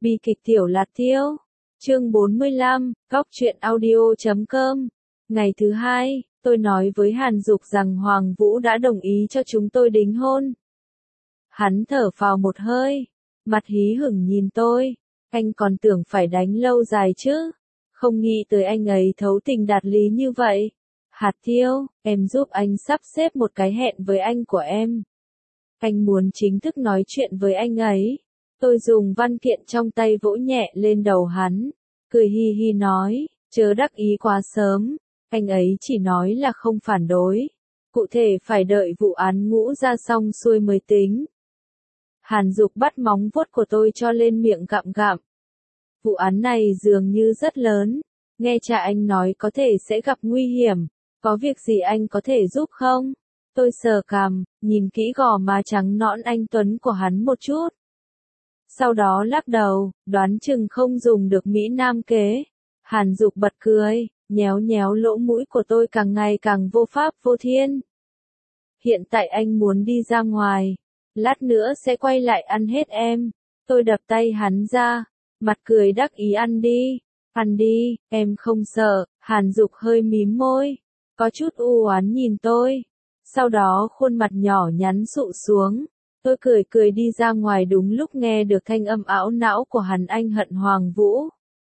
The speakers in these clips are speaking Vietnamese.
Bi kịch Tiểu Lạt Tiêu, chương 45, góc truyện audio.com. Ngày thứ hai, tôi nói với Hàn Dục rằng Hoàng Vũ đã đồng ý cho chúng tôi đính hôn. Hắn thở phào một hơi, mặt hí hửng nhìn tôi, anh còn tưởng phải đánh lâu dài chứ, không nghĩ tới anh ấy thấu tình đạt lý như vậy. Hạt Tiêu, em giúp anh sắp xếp một cái hẹn với anh của em. Anh muốn chính thức nói chuyện với anh ấy. Tôi dùng văn kiện trong tay vỗ nhẹ lên đầu hắn, cười hi hi nói, chớ đắc ý quá sớm, anh ấy chỉ nói là không phản đối. Cụ thể phải đợi vụ án Ngũ ra xong xuôi mới tính. Hàn Dục bắt móng vuốt của tôi cho lên miệng gặm gặm. Vụ án này dường như rất lớn, nghe cha anh nói có thể sẽ gặp nguy hiểm, có việc gì anh có thể giúp không? Tôi sờ cằm, nhìn kỹ gò má trắng nõn anh tuấn của hắn một chút. Sau đó lắc đầu, đoán chừng không dùng được Mỹ Nam kế. Hàn Dục bật cười, nhéo nhéo lỗ mũi của tôi càng ngày càng vô pháp vô thiên. Hiện tại anh muốn đi ra ngoài, lát nữa sẽ quay lại ăn hết em. Tôi đập tay hắn ra, mặt cười đắc ý ăn đi, em không sợ. Hàn Dục hơi mím môi, có chút u oán nhìn tôi. Sau đó khuôn mặt nhỏ nhắn sụ xuống. Tôi cười đi ra ngoài đúng lúc nghe được thanh âm ảo não của hắn anh hận Hoàng Vũ.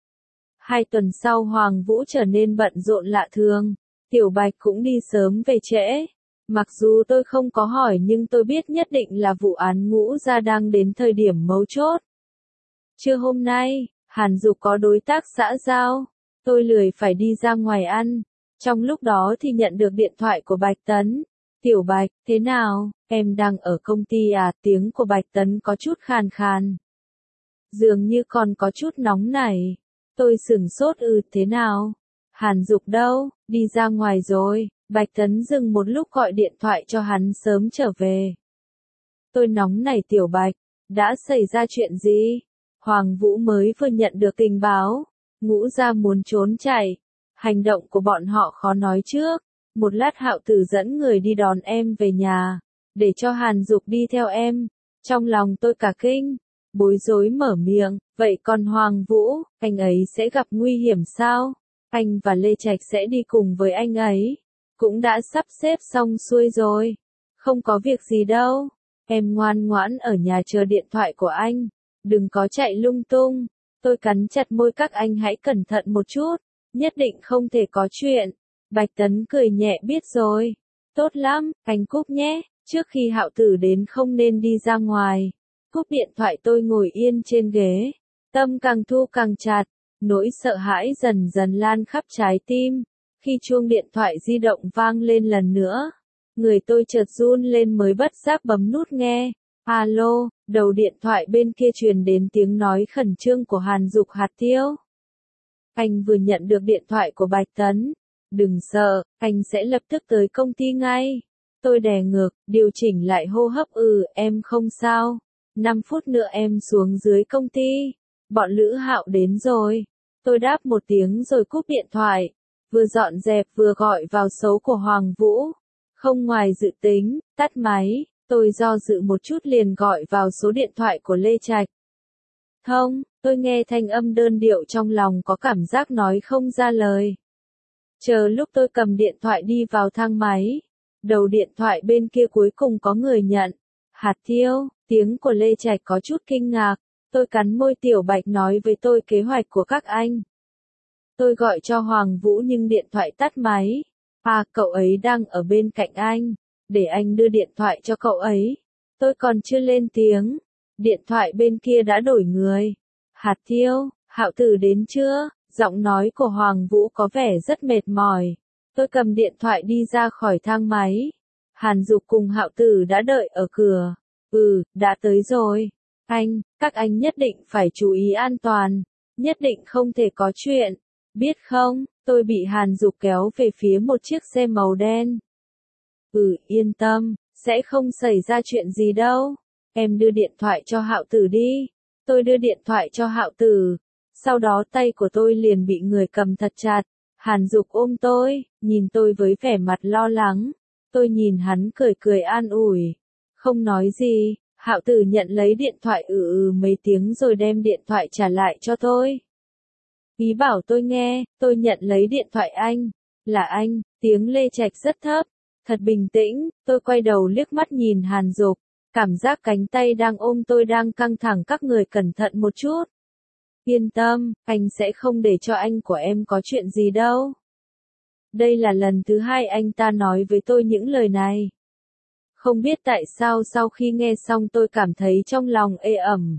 2 tuần sau Hoàng Vũ trở nên bận rộn lạ thường, Tiểu Bạch cũng đi sớm về trễ. Mặc dù tôi không có hỏi nhưng tôi biết nhất định là vụ án Ngũ ra đang đến thời điểm mấu chốt. Trưa hôm nay, Hàn Dục có đối tác xã giao, tôi lười phải đi ra ngoài ăn. Trong lúc đó thì nhận được điện thoại của Bạch Tấn. Tiểu Bạch, thế nào, em đang ở công ty à? Tiếng của Bạch Tấn có chút khàn khàn. Dường như còn có chút nóng nảy. Tôi sửng sốt thế nào? Hàn Dục đâu, đi ra ngoài rồi. Bạch Tấn dừng một lúc gọi điện thoại cho hắn sớm trở về. Tôi nóng nảy Tiểu Bạch, đã xảy ra chuyện gì? Hoàng Vũ mới vừa nhận được tình báo, Ngũ ra muốn trốn chạy. Hành động của bọn họ khó nói trước. Một lát Hạo Tử dẫn người đi đón em về nhà, để cho Hàn Dục đi theo em. Trong lòng tôi cả kinh, bối rối mở miệng, vậy còn Hoàng Vũ, anh ấy sẽ gặp nguy hiểm sao? Anh và Lê Trạch sẽ đi cùng với anh ấy. Cũng đã sắp xếp xong xuôi rồi. Không có việc gì đâu. Em ngoan ngoãn ở nhà chờ điện thoại của anh. Đừng có chạy lung tung. Tôi cắn chặt môi, các anh hãy cẩn thận một chút. Nhất định không thể có chuyện. Bạch Tấn cười nhẹ, biết rồi. Tốt lắm, anh cúp nhé. Trước khi Hạo Tử đến không nên đi ra ngoài. Cúp điện thoại tôi ngồi yên trên ghế. Tâm càng thu càng chặt. Nỗi sợ hãi dần dần lan khắp trái tim. Khi chuông điện thoại di động vang lên lần nữa, người tôi chợt run lên mới bất giác bấm nút nghe. Alo, đầu điện thoại bên kia truyền đến tiếng nói khẩn trương của Hàn Dục. Hạt Tiêu, anh vừa nhận được điện thoại của Bạch Tấn. Đừng sợ, anh sẽ lập tức tới công ty ngay. Tôi đè ngực, điều chỉnh lại hô hấp. Em không sao. 5 phút nữa em xuống dưới công ty. Bọn Lữ Hạo đến rồi. Tôi đáp một tiếng rồi cúp điện thoại. Vừa dọn dẹp vừa gọi vào số của Hoàng Vũ. Không ngoài dự tính, tắt máy. Tôi do dự một chút liền gọi vào số điện thoại của Lê Trạch. Thông, tôi nghe thanh âm đơn điệu trong lòng có cảm giác nói không ra lời. Chờ lúc tôi cầm điện thoại đi vào thang máy, đầu điện thoại bên kia cuối cùng có người nhận. Hạt Tiêu, tiếng của Lê Trạch có chút kinh ngạc. Tôi cắn môi. Tiểu Bạch nói với tôi kế hoạch của các anh. Tôi gọi cho Hoàng Vũ nhưng điện thoại tắt máy. Cậu ấy đang ở bên cạnh anh. Để anh đưa điện thoại cho cậu ấy. Tôi còn chưa lên tiếng. Điện thoại bên kia đã đổi người. Hạt Tiêu, Hạo Tử đến chưa? Giọng nói của Hoàng Vũ có vẻ rất mệt mỏi. Tôi cầm điện thoại đi ra khỏi thang máy. Hàn Dục cùng Hạo Tử đã đợi ở cửa. Đã tới rồi. Các anh nhất định phải chú ý an toàn. Nhất định không thể có chuyện. Biết không, tôi bị Hàn Dục kéo về phía một chiếc xe màu đen. Yên tâm, sẽ không xảy ra chuyện gì đâu. Em đưa điện thoại cho Hạo Tử đi. Tôi đưa điện thoại cho Hạo Tử. Sau đó tay của tôi liền bị người cầm thật chặt. Hàn Dục ôm tôi, nhìn tôi với vẻ mặt lo lắng. Tôi nhìn hắn cười an ủi. Không nói gì, Hạo Tử nhận lấy điện thoại mấy tiếng rồi đem điện thoại trả lại cho tôi. Ý bảo tôi nghe, tôi nhận lấy điện thoại anh. Là anh, tiếng Lê Trạch rất thấp, thật bình tĩnh, tôi quay đầu liếc mắt nhìn Hàn Dục, cảm giác cánh tay đang ôm tôi đang căng thẳng, các người cẩn thận một chút. Yên tâm, anh sẽ không để cho anh của em có chuyện gì đâu. Đây là lần thứ hai anh ta nói với tôi những lời này. Không biết tại sao sau khi nghe xong tôi cảm thấy trong lòng ê ẩm.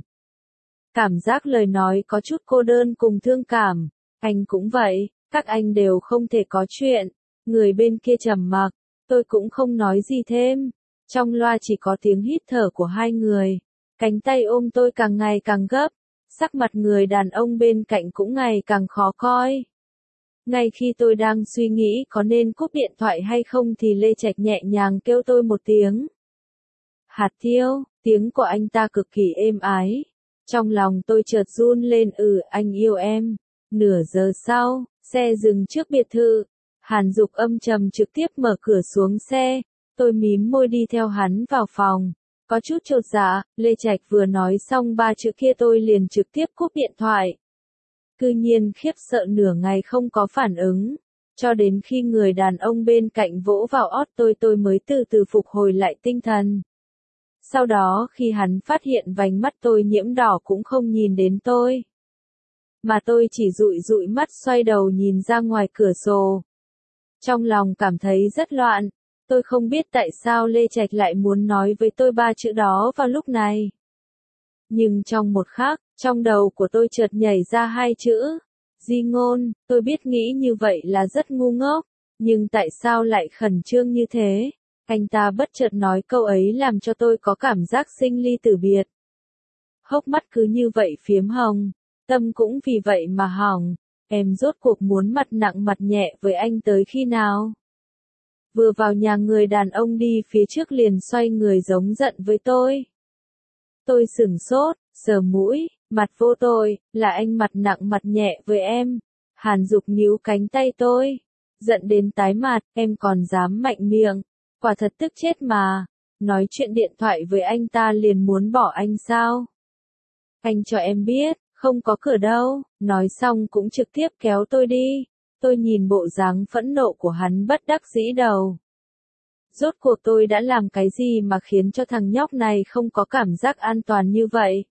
Cảm giác lời nói có chút cô đơn cùng thương cảm. Anh cũng vậy, các anh đều không thể có chuyện. Người bên kia trầm mặc, tôi cũng không nói gì thêm. Trong loa chỉ có tiếng hít thở của hai người. Cánh tay ôm tôi càng ngày càng gấp. Sắc mặt người đàn ông bên cạnh cũng ngày càng khó coi. Ngay khi tôi đang suy nghĩ có nên cúp điện thoại hay không thì Lê Trạch nhẹ nhàng kêu tôi một tiếng. Hạt Tiêu, tiếng của anh ta cực kỳ êm ái. Trong lòng tôi chợt run lên, anh yêu em. Nửa giờ sau, xe dừng trước biệt thự. Hàn Dục âm trầm trực tiếp mở cửa xuống xe. Tôi mím môi đi theo hắn vào phòng. Có chút chột dạ, Lê Trạch vừa nói xong 3 chữ kia tôi liền trực tiếp cúp điện thoại. Cư nhiên khiếp sợ nửa ngày không có phản ứng. Cho đến khi người đàn ông bên cạnh vỗ vào ót tôi mới từ từ phục hồi lại tinh thần. Sau đó khi hắn phát hiện vành mắt tôi nhiễm đỏ cũng không nhìn đến tôi. Mà tôi chỉ dụi dụi mắt xoay đầu nhìn ra ngoài cửa sổ. Trong lòng cảm thấy rất loạn. Tôi không biết tại sao Lê Trạch lại muốn nói với tôi 3 chữ đó vào lúc này. Nhưng trong một khắc, trong đầu của tôi chợt nhảy ra 2 chữ. Di ngôn, tôi biết nghĩ như vậy là rất ngu ngốc. Nhưng tại sao lại khẩn trương như thế? Anh ta bất chợt nói câu ấy làm cho tôi có cảm giác sinh ly tử biệt. Hốc mắt cứ như vậy phiếm hồng. Tâm cũng vì vậy mà hỏng. Em rốt cuộc muốn mặt nặng mặt nhẹ với anh tới khi nào? Vừa vào nhà người đàn ông đi phía trước liền xoay người giống giận với tôi. Tôi sửng sốt, sờ mũi, mặt vô tội, là anh mặt nặng mặt nhẹ với em. Hàn Dục níu cánh tay tôi, giận đến tái mặt, em còn dám mạnh miệng, quả thật tức chết mà. Nói chuyện điện thoại với anh ta liền muốn bỏ anh sao? Anh cho em biết, không có cửa đâu, nói xong cũng trực tiếp kéo tôi đi. Tôi nhìn bộ dáng phẫn nộ của hắn bất đắc dĩ đầu. Rốt cuộc tôi đã làm cái gì mà khiến cho thằng nhóc này không có cảm giác an toàn như vậy?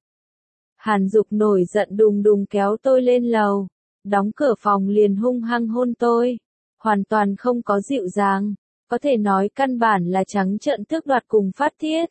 Hàn Dục nổi giận đùng đùng kéo tôi lên lầu, đóng cửa phòng liền hung hăng hôn tôi, hoàn toàn không có dịu dàng, có thể nói căn bản là trắng trợn tước đoạt cùng phát thiết.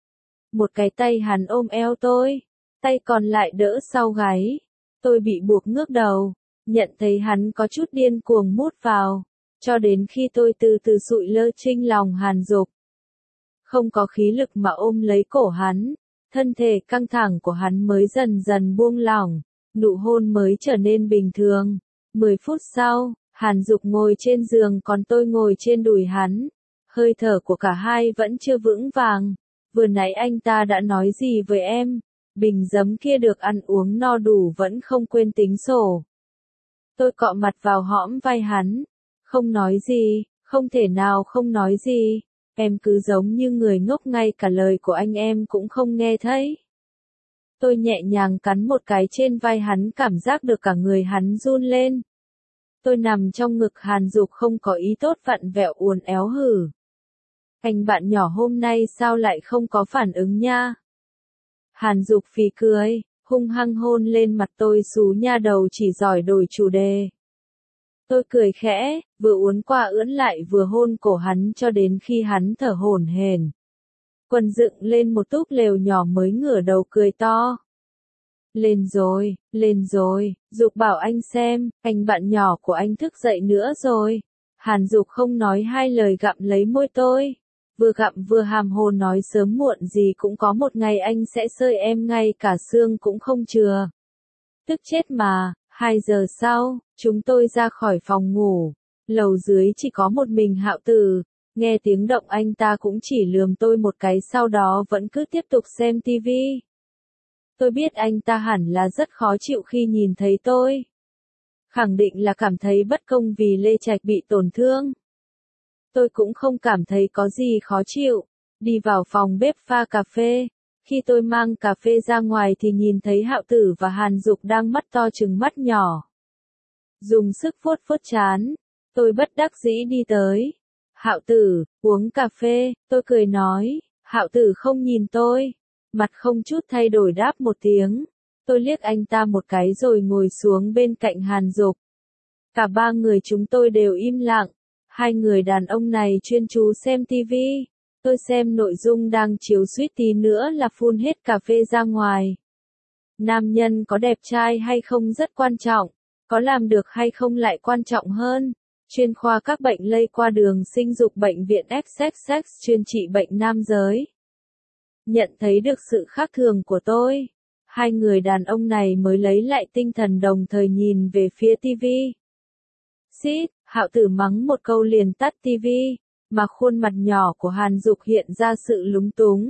Một cái tay hắn ôm eo tôi, tay còn lại đỡ sau gáy, tôi bị buộc ngước đầu, nhận thấy hắn có chút điên cuồng mút vào, cho đến khi tôi từ từ sụi lơ chinh lòng Hàn Dục. Không có khí lực mà ôm lấy cổ hắn, thân thể căng thẳng của hắn mới dần dần buông lỏng, nụ hôn mới trở nên bình thường. 10 phút sau, Hàn Dục ngồi trên giường còn tôi ngồi trên đùi hắn, hơi thở của cả hai vẫn chưa vững vàng. Vừa nãy anh ta đã nói gì với em? Bình giấm kia được ăn uống no đủ vẫn không quên tính sổ. Tôi cọ mặt vào hõm vai hắn, không nói gì, không thể nào không nói gì. Em cứ giống như người ngốc, ngay cả lời của anh em cũng không nghe thấy. Tôi nhẹ nhàng cắn một cái trên vai hắn, cảm giác được cả người hắn run lên. Tôi nằm trong ngực Hàn Dục không có ý tốt vặn vẹo uốn éo hử. Anh bạn nhỏ hôm nay sao lại không có phản ứng nha? Hàn Dục phì cười, hung hăng hôn lên mặt tôi, xú nha đầu chỉ giỏi đổi chủ đề. Tôi cười khẽ, vừa uốn qua ưỡn lại vừa hôn cổ hắn cho đến khi hắn thở hổn hển. Quần dựng lên một túp lều nhỏ mới ngửa đầu cười to. Lên rồi, Dục bảo anh xem, anh bạn nhỏ của anh thức dậy nữa rồi. Hàn Dục không nói hai lời gặm lấy môi tôi. Vừa gặm vừa hàm hồ nói sớm muộn gì cũng có một ngày anh sẽ sơi em, ngay cả xương cũng không chừa. Tức chết mà. 2 giờ sau, chúng tôi ra khỏi phòng ngủ. Lầu dưới chỉ có một mình Hạo Tử. Nghe tiếng động anh ta cũng chỉ lườm tôi một cái, sau đó vẫn cứ tiếp tục xem tivi. Tôi biết anh ta hẳn là rất khó chịu khi nhìn thấy tôi. Khẳng định là cảm thấy bất công vì Lê Trạch bị tổn thương. Tôi cũng không cảm thấy có gì khó chịu. Đi vào phòng bếp pha cà phê. Khi tôi mang cà phê ra ngoài thì nhìn thấy Hạo Tử và Hàn Dục đang mắt to trừng mắt nhỏ. Dùng sức vuốt vuốt trán, tôi bất đắc dĩ đi tới. Hạo Tử, uống cà phê, tôi cười nói. Hạo Tử không nhìn tôi, mặt không chút thay đổi đáp một tiếng. Tôi liếc anh ta một cái rồi ngồi xuống bên cạnh Hàn Dục. Cả ba người chúng tôi đều im lặng. Hai người đàn ông này chuyên chú xem tivi. Tôi xem nội dung đang chiếu suýt tí nữa là phun hết cà phê ra ngoài. Nam nhân có đẹp trai hay không rất quan trọng, có làm được hay không lại quan trọng hơn. Chuyên khoa các bệnh lây qua đường sinh dục bệnh viện XXX chuyên trị bệnh nam giới. Nhận thấy được sự khác thường của tôi, hai người đàn ông này mới lấy lại tinh thần đồng thời nhìn về phía tivi. Xít, Hạo Tử mắng một câu liền tắt tivi, mà khuôn mặt nhỏ của Hàn Dục hiện ra sự lúng túng.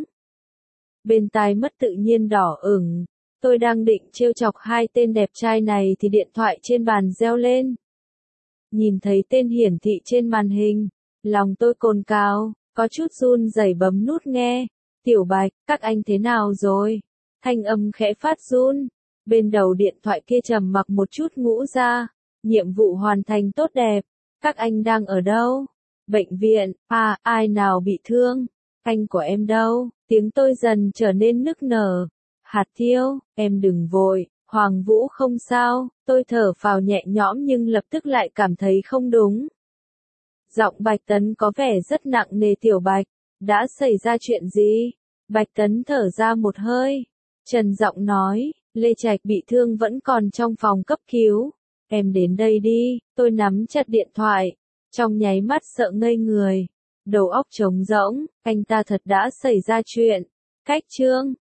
Bên tai mất tự nhiên đỏ ửng, tôi đang định trêu chọc hai tên đẹp trai này thì điện thoại trên bàn reo lên. Nhìn thấy tên hiển thị trên màn hình, lòng tôi cồn cào, có chút run rẩy bấm nút nghe. Tiểu Bạch, các anh thế nào rồi? Thanh âm khẽ phát run. Bên đầu điện thoại kia trầm mặc một chút ngũ ra. Nhiệm vụ hoàn thành tốt đẹp. Các anh đang ở đâu? Bệnh viện. À, ai nào bị thương? Anh của em đâu? Tiếng tôi dần trở nên nức nở. Hạt Thiêu, em đừng vội. Hoàng Vũ không sao. Tôi thở phào nhẹ nhõm nhưng lập tức lại cảm thấy không đúng. Giọng Bạch Tấn có vẻ rất nặng nề. Tiểu Bạch, đã xảy ra chuyện gì? Bạch Tấn thở ra một hơi. Trần giọng nói, Lê Trạch bị thương vẫn còn trong phòng cấp cứu. Em đến đây đi. Tôi nắm chặt điện thoại. Trong nháy mắt sợ ngây người. Đầu óc trống rỗng, anh ta thật đã xảy ra chuyện. Cách chương